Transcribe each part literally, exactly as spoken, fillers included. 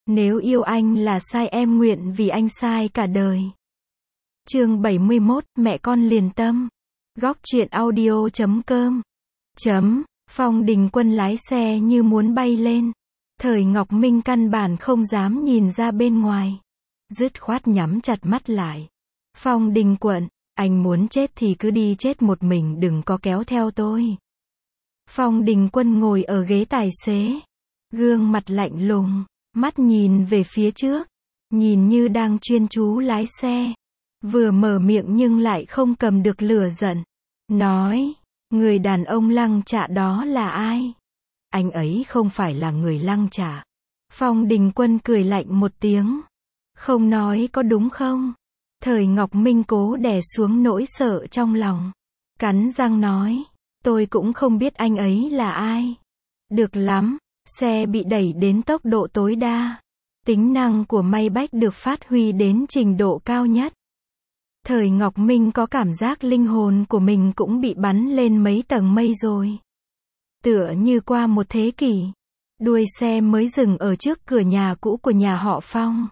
Nếu yêu anh là sai em nguyện vì anh sai cả đời. Chương bảy mươi mốt, mẹ con liền tâm. Góc truyện audio chấm com. Chấm, Phong Đình Quân lái xe như muốn bay lên. Thời Ngọc Minh căn bản không dám nhìn ra bên ngoài. Dứt khoát nhắm chặt mắt lại. Phong Đình Quận, anh muốn chết thì cứ đi chết một mình, đừng có kéo theo tôi. Phong Đình Quân ngồi ở ghế tài xế. Gương mặt lạnh lùng, mắt nhìn về phía trước. Nhìn như đang chuyên chú lái xe. Vừa mở miệng nhưng lại không cầm được lửa giận. Nói, người đàn ông lăng trạ đó là ai? Anh ấy không phải là người lăng trạ. Phong Đình Quân cười lạnh một tiếng. Không nói có đúng không? Thời Ngọc Minh cố đè xuống nỗi sợ trong lòng. Cắn răng nói, tôi cũng không biết anh ấy là ai. Được lắm, xe bị đẩy đến tốc độ tối đa. Tính năng của Maybach được phát huy đến trình độ cao nhất. Thời Ngọc Minh có cảm giác linh hồn của mình cũng bị bắn lên mấy tầng mây rồi. Tựa như qua một thế kỷ, đuôi xe mới dừng ở trước cửa nhà cũ của nhà họ Phong.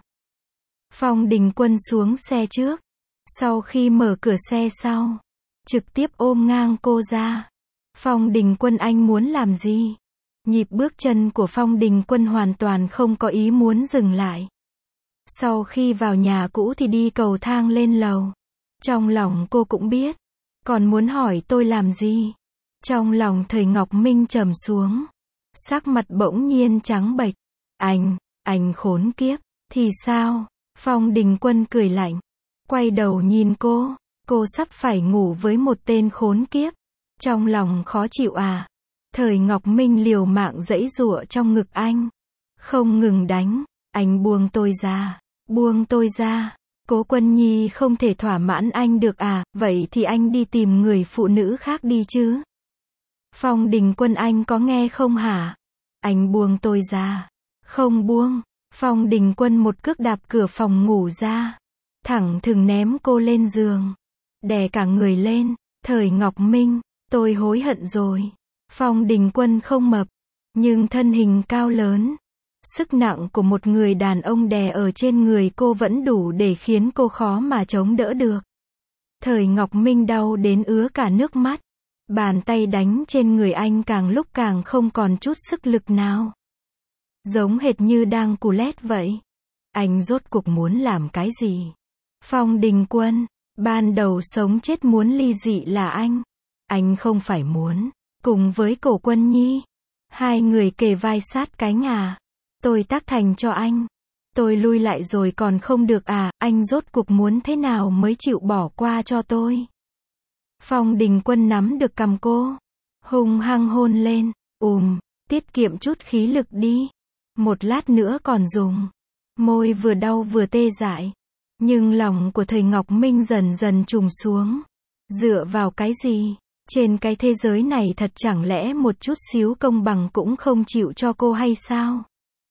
Phong Đình Quân xuống xe trước. Sau khi mở cửa xe sau, trực tiếp ôm ngang cô ra. Phong Đình Quân, anh muốn làm gì? Nhịp bước chân của Phong Đình Quân hoàn toàn không có ý muốn dừng lại. Sau khi vào nhà cũ thì đi cầu thang lên lầu. Trong lòng cô cũng biết. Còn muốn hỏi tôi làm gì? Trong lòng Thời Ngọc Minh trầm xuống. Sắc mặt bỗng nhiên trắng bệch. Anh, anh khốn kiếp. Thì sao? Phong Đình Quân cười lạnh. Quay đầu nhìn cô. Cô sắp phải ngủ với một tên khốn kiếp. Trong lòng khó chịu à? Thời Ngọc Minh liều mạng giãy giụa trong ngực anh. Không ngừng đánh. Anh buông tôi ra. Buông tôi ra. Cố Quân Nhi không thể thỏa mãn anh được à? Vậy thì anh đi tìm người phụ nữ khác đi chứ. Phong Đình Quân, anh có nghe không hả? Anh buông tôi ra. Không buông. Phong Đình Quân một cước đạp cửa phòng ngủ ra. Thẳng thừng ném cô lên giường. Đè cả người lên. Thời Ngọc Minh, tôi hối hận rồi. Phong Đình Quân không mập, nhưng thân hình cao lớn. Sức nặng của một người đàn ông đè ở trên người cô vẫn đủ để khiến cô khó mà chống đỡ được. Thời Ngọc Minh đau đến ứa cả nước mắt. Bàn tay đánh trên người anh càng lúc càng không còn chút sức lực nào. Giống hệt như đang cù lét vậy. Anh rốt cuộc muốn làm cái gì? Phong Đình Quân, ban đầu sống chết muốn ly dị là anh. Anh không phải muốn cùng với Cổ Quân Nhi. Hai người kề vai sát cánh à? Tôi tác thành cho anh. Tôi lui lại rồi còn không được à? Anh rốt cuộc muốn thế nào mới chịu bỏ qua cho tôi? Phong Đình Quân nắm được cằm cô. Hung hăng hôn lên. Ùm, tiết kiệm chút khí lực đi. Một lát nữa còn dùng. Môi vừa đau vừa tê dại. Nhưng lòng của Thời Ngọc Minh dần dần trùng xuống. Dựa vào cái gì? Trên cái thế giới này thật chẳng lẽ một chút xíu công bằng cũng không chịu cho cô hay sao?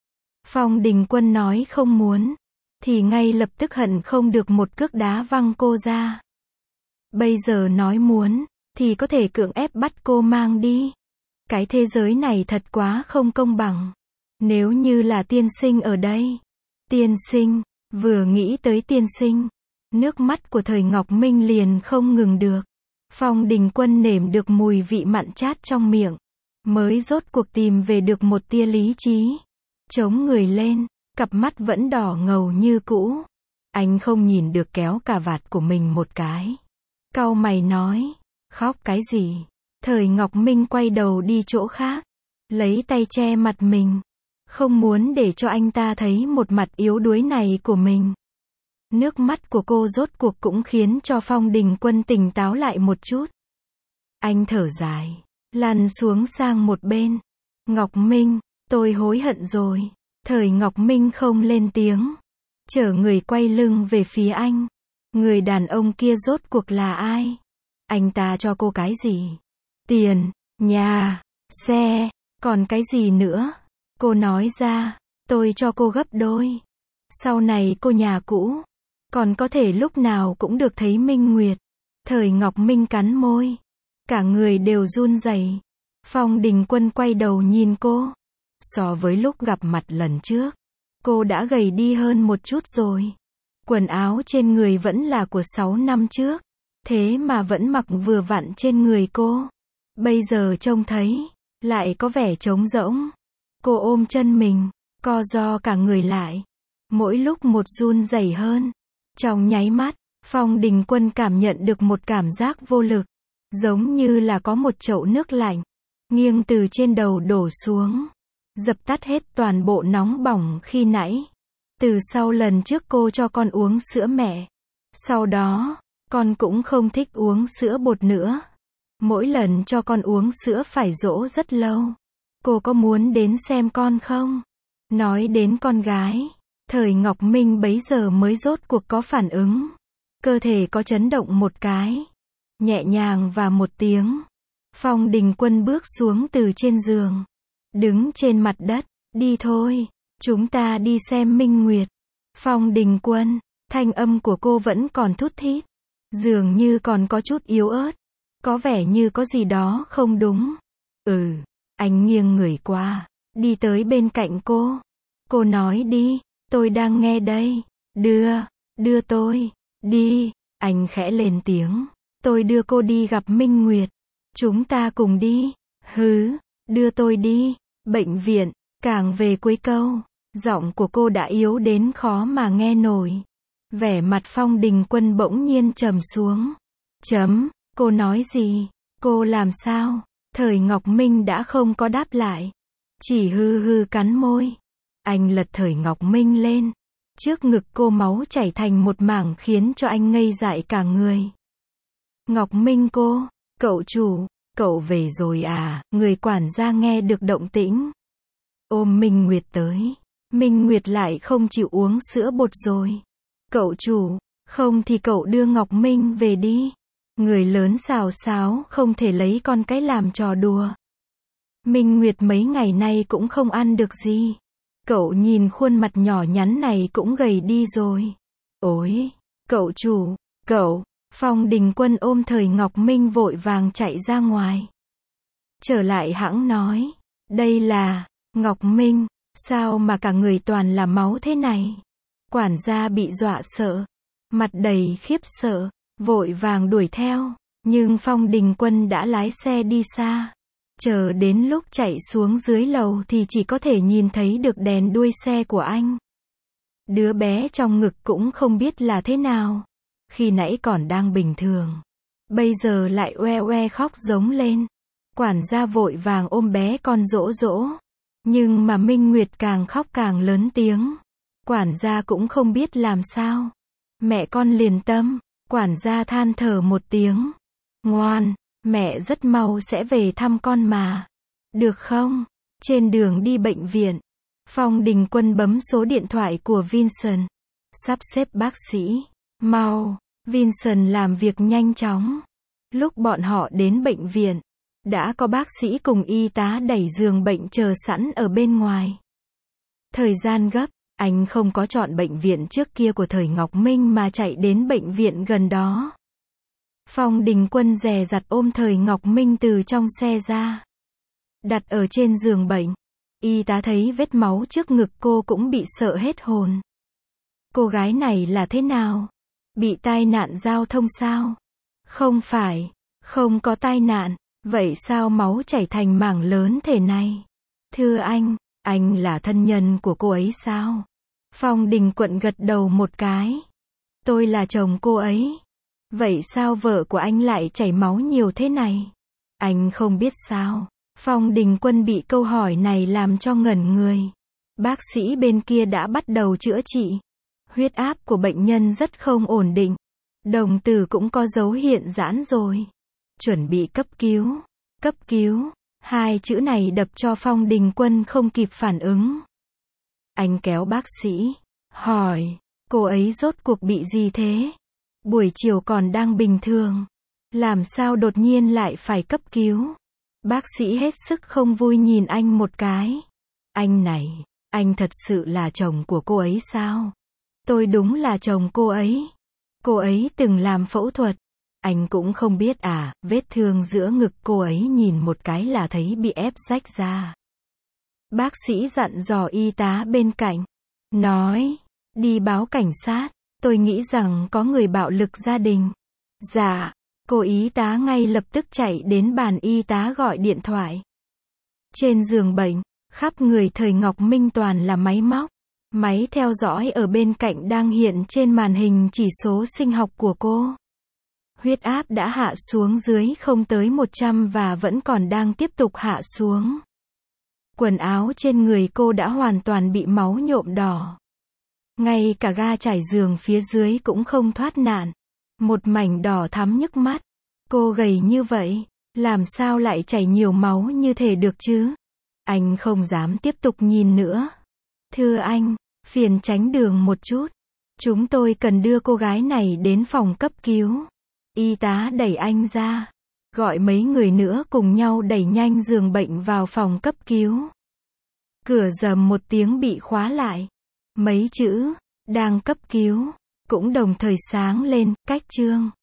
Phong Đình Quân nói không muốn, thì ngay lập tức hận không được một cước đá văng cô ra. Bây giờ nói muốn, thì có thể cưỡng ép bắt cô mang đi. Cái thế giới này thật quá không công bằng. Nếu như là tiên sinh ở đây. Tiên sinh, vừa nghĩ tới tiên sinh, nước mắt của Thời Ngọc Minh liền không ngừng được. Phong Đình Quân nếm được mùi vị mặn chát trong miệng, mới rốt cuộc tìm về được một tia lý trí. Chống người lên, cặp mắt vẫn đỏ ngầu như cũ. Anh không nhìn được kéo cà vạt của mình một cái. Cau mày nói, khóc cái gì? Thời Ngọc Minh quay đầu đi chỗ khác, lấy tay che mặt mình. Không muốn để cho anh ta thấy một mặt yếu đuối này của mình. Nước mắt của cô rốt cuộc cũng khiến cho Phong Đình Quân tỉnh táo lại một chút. Anh thở dài, lăn xuống sang một bên. Ngọc Minh, tôi hối hận rồi. Thời Ngọc Minh không lên tiếng, chở người quay lưng về phía anh. Người đàn ông kia rốt cuộc là ai? Anh ta cho cô cái gì? Tiền, nhà, xe, còn cái gì nữa? Cô nói ra, tôi cho cô gấp đôi. Sau này cô nhà cũ, còn có thể lúc nào cũng được thấy Minh Nguyệt. Thời Ngọc Minh cắn môi, cả người đều run rẩy. Phong Đình Quân quay đầu nhìn cô. So với lúc gặp mặt lần trước, Cô đã gầy đi hơn một chút rồi. Quần áo trên người vẫn là của sáu năm trước. Thế mà vẫn mặc vừa vặn trên người cô. Bây giờ trông thấy, lại có vẻ trống rỗng. Cô ôm chân mình, co ro cả người lại. Mỗi lúc một run rẩy hơn. Trong nháy mắt, Phong Đình Quân cảm nhận được một cảm giác vô lực. Giống như là có một chậu nước lạnh, nghiêng từ trên đầu đổ xuống. Dập tắt hết toàn bộ nóng bỏng khi nãy. Từ sau lần trước cô cho con uống sữa mẹ. Sau đó, con cũng không thích uống sữa bột nữa. Mỗi lần cho con uống sữa phải dỗ rất lâu. Cô có muốn đến xem con không? Nói đến con gái, Thời Ngọc Minh bấy giờ mới rốt cuộc có phản ứng. Cơ thể có chấn động một cái. Nhẹ nhàng và một tiếng. Phong Đình Quân bước xuống từ trên giường. Đứng trên mặt đất. Đi thôi. Chúng ta đi xem Minh Nguyệt. Phong Đình Quân. Thanh âm của cô vẫn còn thút thít. Dường như còn có chút yếu ớt. Có vẻ như có gì đó không đúng. Ừ. Anh nghiêng người qua. Đi tới bên cạnh cô. Cô nói đi. Tôi đang nghe đây. Đưa. Đưa tôi. Đi. Anh khẽ lên tiếng. Tôi đưa cô đi gặp Minh Nguyệt. Chúng ta cùng đi. Hứ. Đưa tôi đi. Bệnh viện. Càng về cuối câu. Giọng của cô đã yếu đến khó mà nghe nổi. Vẻ mặt Phong Đình Quân bỗng nhiên trầm xuống. Chấm. Cô nói gì? Cô làm sao? Thời Ngọc Minh đã không có đáp lại. Chỉ hư hư cắn môi. Anh lật Thời Ngọc Minh lên. Trước ngực cô máu chảy thành một mảng khiến cho anh ngây dại cả người. Ngọc Minh cô, cậu chủ, cậu về rồi à? Người quản gia nghe được động tĩnh. Ôm Minh Nguyệt tới. Minh Nguyệt lại không chịu uống sữa bột rồi. Cậu chủ, không thì cậu đưa Ngọc Minh về đi. Người lớn xào xáo không thể lấy con cái làm trò đùa. Minh Nguyệt mấy ngày nay cũng không ăn được gì. Cậu nhìn khuôn mặt nhỏ nhắn này cũng gầy đi rồi. Ôi, cậu chủ, cậu, Phong Đình Quân ôm Thời Ngọc Minh vội vàng chạy ra ngoài. Trở lại hãng nói, đây là, Ngọc Minh, sao mà cả người toàn là máu thế này? Quản gia bị dọa sợ, mặt đầy khiếp sợ, vội vàng đuổi theo, nhưng Phong Đình Quân đã lái xe đi xa. Chờ đến lúc chạy xuống dưới lầu thì chỉ có thể nhìn thấy được đèn đuôi xe của anh. Đứa bé trong ngực cũng không biết là thế nào. Khi nãy còn đang bình thường. Bây giờ lại oe oe khóc giống lên. Quản gia vội vàng ôm bé con dỗ dỗ. Nhưng mà Minh Nguyệt càng khóc càng lớn tiếng. Quản gia cũng không biết làm sao. Mẹ con liền tâm. Quản gia than thở một tiếng. Ngoan, mẹ rất mau sẽ về thăm con mà. Được không? Trên đường đi bệnh viện, Phong Đình Quân bấm số điện thoại của Vincent. Sắp xếp bác sĩ. Mau. Vincent làm việc nhanh chóng. Lúc bọn họ đến bệnh viện, đã có bác sĩ cùng y tá đẩy giường bệnh chờ sẵn ở bên ngoài. Thời gian gấp, anh không có chọn bệnh viện trước kia của Thời Ngọc Minh mà chạy đến bệnh viện gần đó. Phong Đình Quân dè dặt ôm Thời Ngọc Minh từ trong xe ra. Đặt ở trên giường bệnh. Y tá thấy vết máu trước ngực cô cũng bị sợ hết hồn. Cô gái này là thế nào? Bị tai nạn giao thông sao? Không phải, không có tai nạn. Vậy sao máu chảy thành mảng lớn thế này? Thưa anh, anh là thân nhân của cô ấy sao? Phong Đình Quân gật đầu một cái. Tôi là chồng cô ấy. Vậy sao vợ của anh lại chảy máu nhiều thế này? Anh không biết sao? Phong Đình Quân bị câu hỏi này làm cho ngẩn người. Bác sĩ bên kia đã bắt đầu chữa trị. Huyết áp của bệnh nhân rất không ổn định. Đồng tử cũng có dấu hiện giãn rồi. Chuẩn bị cấp cứu. Cấp cứu. Hai chữ này đập cho Phong Đình Quân không kịp phản ứng. Anh kéo bác sĩ. Hỏi. Cô ấy rốt cuộc bị gì thế? Buổi chiều còn đang bình thường. Làm sao đột nhiên lại phải cấp cứu? Bác sĩ hết sức không vui nhìn anh một cái. Anh này, anh thật sự là chồng của cô ấy sao? Tôi đúng là chồng cô ấy. Cô ấy từng làm phẫu thuật. Anh cũng không biết à, vết thương giữa ngực cô ấy nhìn một cái là thấy bị ép rách ra. Bác sĩ dặn dò y tá bên cạnh. nói, đi báo cảnh sát, tôi nghĩ rằng có người bạo lực gia đình. Dạ, cô y tá ngay lập tức chạy đến bàn y tá gọi điện thoại. Trên giường bệnh, khắp người thời Ngọc Minh toàn là máy móc. Máy theo dõi ở bên cạnh đang hiện trên màn hình chỉ số sinh học của cô. Huyết áp đã hạ xuống dưới không tới một trăm và vẫn còn đang tiếp tục hạ xuống. Quần áo trên người cô đã hoàn toàn bị máu nhuộm đỏ. Ngay cả ga trải giường phía dưới cũng không thoát nạn. Một mảnh đỏ thắm nhức mắt. Cô gầy như vậy, làm sao lại chảy nhiều máu như thế được chứ? Anh không dám tiếp tục nhìn nữa. Thưa anh, phiền tránh đường một chút. Chúng tôi cần đưa cô gái này đến phòng cấp cứu. Y tá đẩy anh ra. Gọi mấy người nữa cùng nhau đẩy nhanh giường bệnh vào phòng cấp cứu. Cửa rầm một tiếng bị khóa lại. Mấy chữ, đang cấp cứu, cũng đồng thời sáng lên, cách chương.